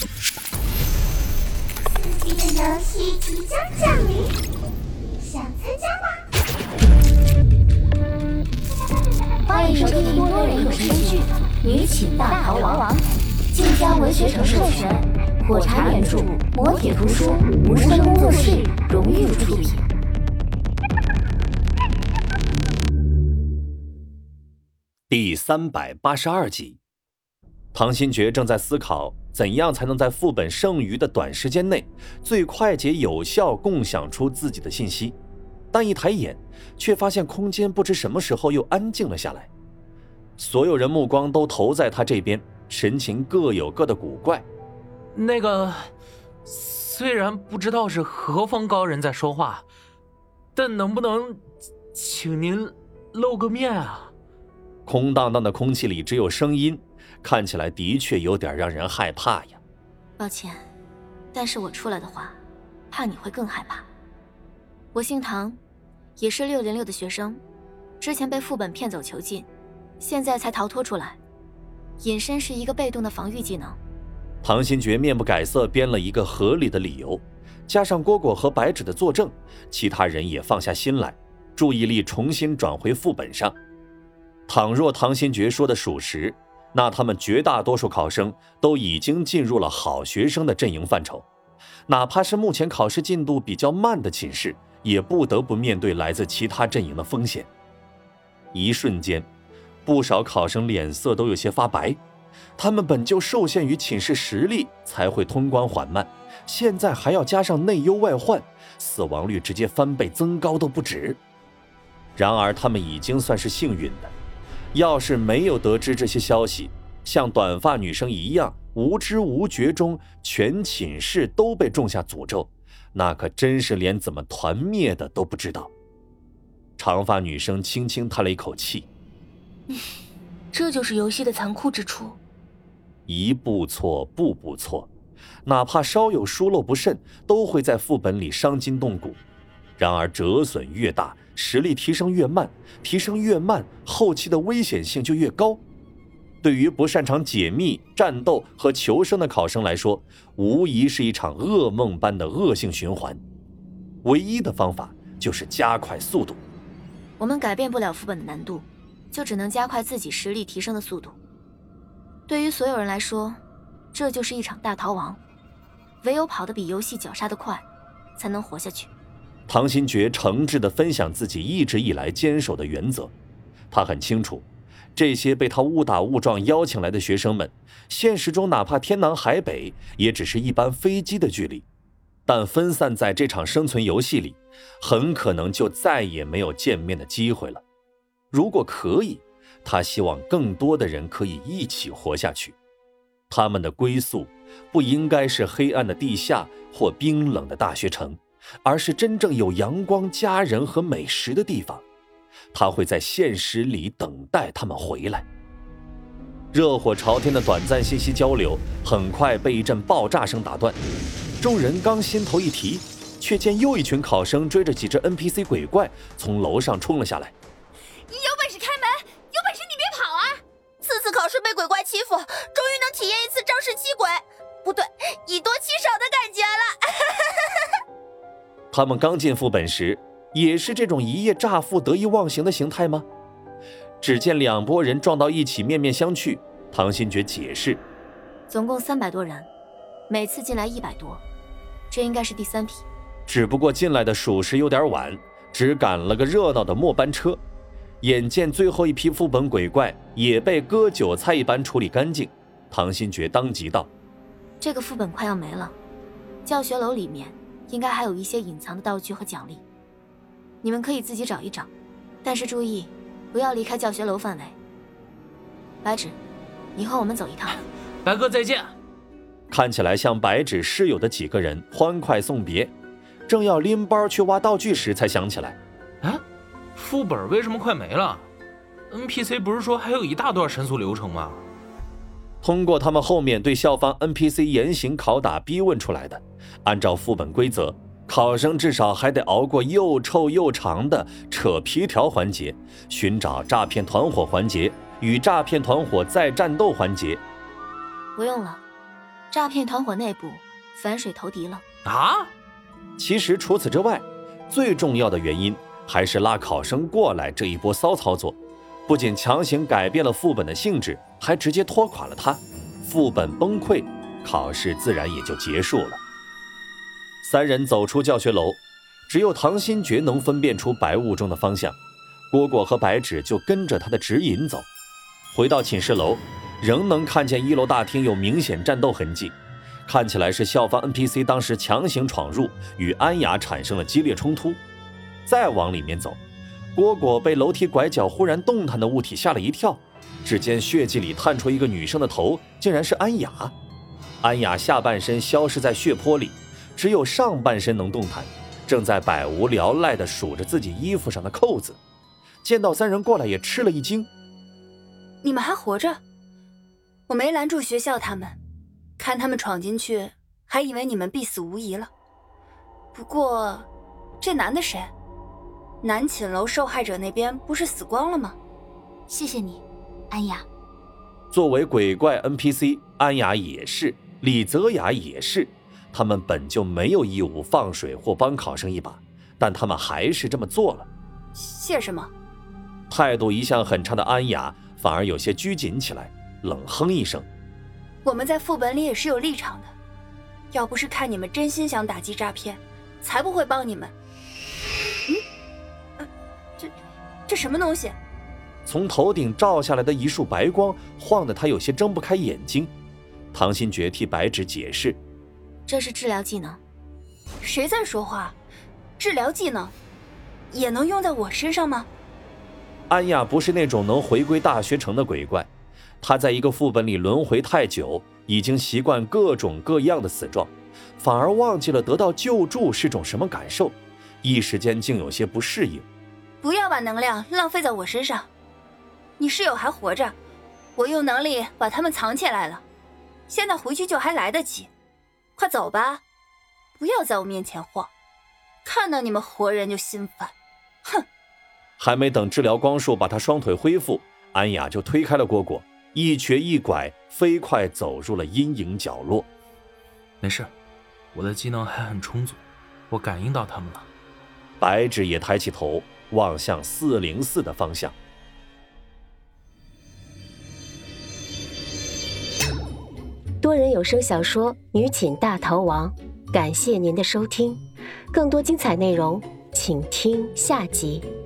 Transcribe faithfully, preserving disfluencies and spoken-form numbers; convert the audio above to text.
刺激的游戏即将降临，想参加吗？欢迎收听多人有声剧《女寝大逃亡》，晋江文学城授权，火柴原著，磨铁图书，无声工作室荣誉出品。 第三百八十二集，唐新觉正在思考怎样才能在副本剩余的短时间内最快捷有效共享出自己的信息，但一抬眼却发现空间不知什么时候又安静了下来，所有人目光都投在他这边，神情各有各的古怪。 那个，虽然不知道是何方高人在说话，但能不能请您露个面啊？ 空荡荡的空气里只有声音，看起来的确有点让人害怕呀。 抱歉，但是我出来的话，怕你会更害怕。我姓唐，也是六零六的学生，之前被副本骗走囚禁，现在才逃脱出来。隐身是一个被动的防御技能。 唐新觉面不改色编了一个合理的理由，加上蝈蝈和白纸的作证，其他人也放下心来，注意力重新转回副本上。倘若唐新觉说的属实，那他们绝大多数考生都已经进入了好学生的阵营范畴，哪怕是目前考试进度比较慢的寝室，也不得不面对来自其他阵营的风险。一瞬间，不少考生脸色都有些发白，他们本就受限于寝室实力才会通关缓慢，现在还要加上内忧外患，死亡率直接翻倍增高都不止。然而他们已经算是幸运的，要是没有得知这些消息，像短发女生一样无知无觉中全寝室都被种下诅咒，那可真是连怎么团灭的都不知道。长发女生轻轻叹了一口气， 这就是游戏的残酷之处。 一步错步步错，哪怕稍有疏漏不慎，都会在副本里伤筋动骨。然而折损越大，实力提升越慢，提升越慢，后期的危险性就越高。对于不擅长解密、战斗和求生的考生来说，无疑是一场噩梦般的恶性循环。唯一的方法就是加快速度。 我们改变不了副本的难度，就只能加快自己实力提升的速度。对于所有人来说，这就是一场大逃亡，唯有跑得比游戏绞杀得快，才能活下去。 唐新觉诚挚地分享自己一直以来坚守的原则。他很清楚，这些被他误打误撞邀请来的学生们，现实中哪怕天南海北，也只是一班飞机的距离，但分散在这场生存游戏里，很可能就再也没有见面的机会了。如果可以，他希望更多的人可以一起活下去。他们的归宿不应该是黑暗的地下或冰冷的大学城，而是真正有阳光、家人和美食的地方。他会在现实里等待他们回来。热火朝天的短暂信息交流很快被一阵爆炸声打断，众人刚心头一提，却见又一群考生追着几只 N P C 鬼怪从楼上冲了下来。 有本事开门，有本事你别跑啊！次次考试被鬼怪欺负，终于能体验一次招式欺鬼，不对，以多欺少的感觉了。 他们刚进副本时，也是这种一夜乍富、得意忘形的形态吗？只见两拨人撞到一起，面面相觑。唐新觉解释， 总共三百多人，每次进来一百多，这应该是第三批。 只不过进来的属实有点晚，只赶了个热闹的末班车。眼见最后一批副本鬼怪也被割韭菜一般处理干净，唐新觉当即道： 这个副本快要没了，教学楼里面应该还有一些隐藏的道具和奖励，你们可以自己找一找，但是注意不要离开教学楼范围。白纸，你和我们走一趟。 白哥再见。 看起来像白纸室友的几个人欢快送别，正要拎包去挖道具时才想起来， 啊，副本为什么快没了？ N P C 不是说还有一大段神速流程吗？ 通过他们后面对校方 N P C 严刑拷打逼问出来的，按照副本规则，考生至少还得熬过又臭又长的扯皮条环节、寻找诈骗团伙环节与诈骗团伙再战斗环节。 不用了， 诈骗团伙内部反水投敌了。 啊？ 其实除此之外，最重要的原因还是拉考生过来这一波骚操作，不仅强行改变了副本的性质，还直接拖垮了它。副本崩溃，考试自然也就结束了。三人走出教学楼，只有唐新觉能分辨出白雾中的方向，蝈蝈和白纸就跟着他的指引走。回到寝室楼，仍能看见一楼大厅有明显战斗痕迹，看起来是校方 N P C 当时强行闯入，与安雅产生了激烈冲突。再往里面走，蝈蝈被楼梯拐角忽然动弹的物体吓了一跳，只见血迹里探出一个女生的头，竟然是安雅。安雅下半身消失在血泊里，只有上半身能动弹，正在百无聊赖地数着自己衣服上的扣子。见到三人过来，也吃了一惊。 你们还活着？我没拦住学校他们，看他们闯进去，还以为你们必死无疑了。不过，这男的谁？南寝楼受害者那边不是死光了吗？ 谢谢你，安雅。 作为鬼怪 N P C， 安雅也是，李泽雅也是，他们本就没有义务放水或帮考生一把，但他们还是这么做了。 谢什么？ 态度一向很差的安雅反而有些拘谨起来，冷哼一声：“ 我们在副本里也是有立场的，要不是看你们真心想打击诈骗，才不会帮你们。”嗯，呃，这这什么东西？ 从头顶照下来的一束白光晃得他有些睁不开眼睛。唐新觉替白纸解释：“ 这是治疗技能。” 谁在说话？治疗技能也能用在我身上吗？ 安雅不是那种能回归大学城的鬼怪，她在一个副本里轮回太久，已经习惯各种各样的死状，反而忘记了得到救助是种什么感受，一时间竟有些不适应。 不要把能量浪费在我身上，你室友还活着，我用能力把他们藏起来了，现在回去就还来得及，快走吧，不要在我面前晃，看到你们活人就心烦，哼！ 还没等治疗光束把他双腿恢复，安雅就推开了蝈蝈，一瘸一拐飞快走入了阴影角落。 没事，我的技能还很充足，我感应到他们了。 白纸也抬起头望向四零四的方向。 多人有声小说《女寝大逃亡》，感谢您的收听，更多精彩内容请听下集。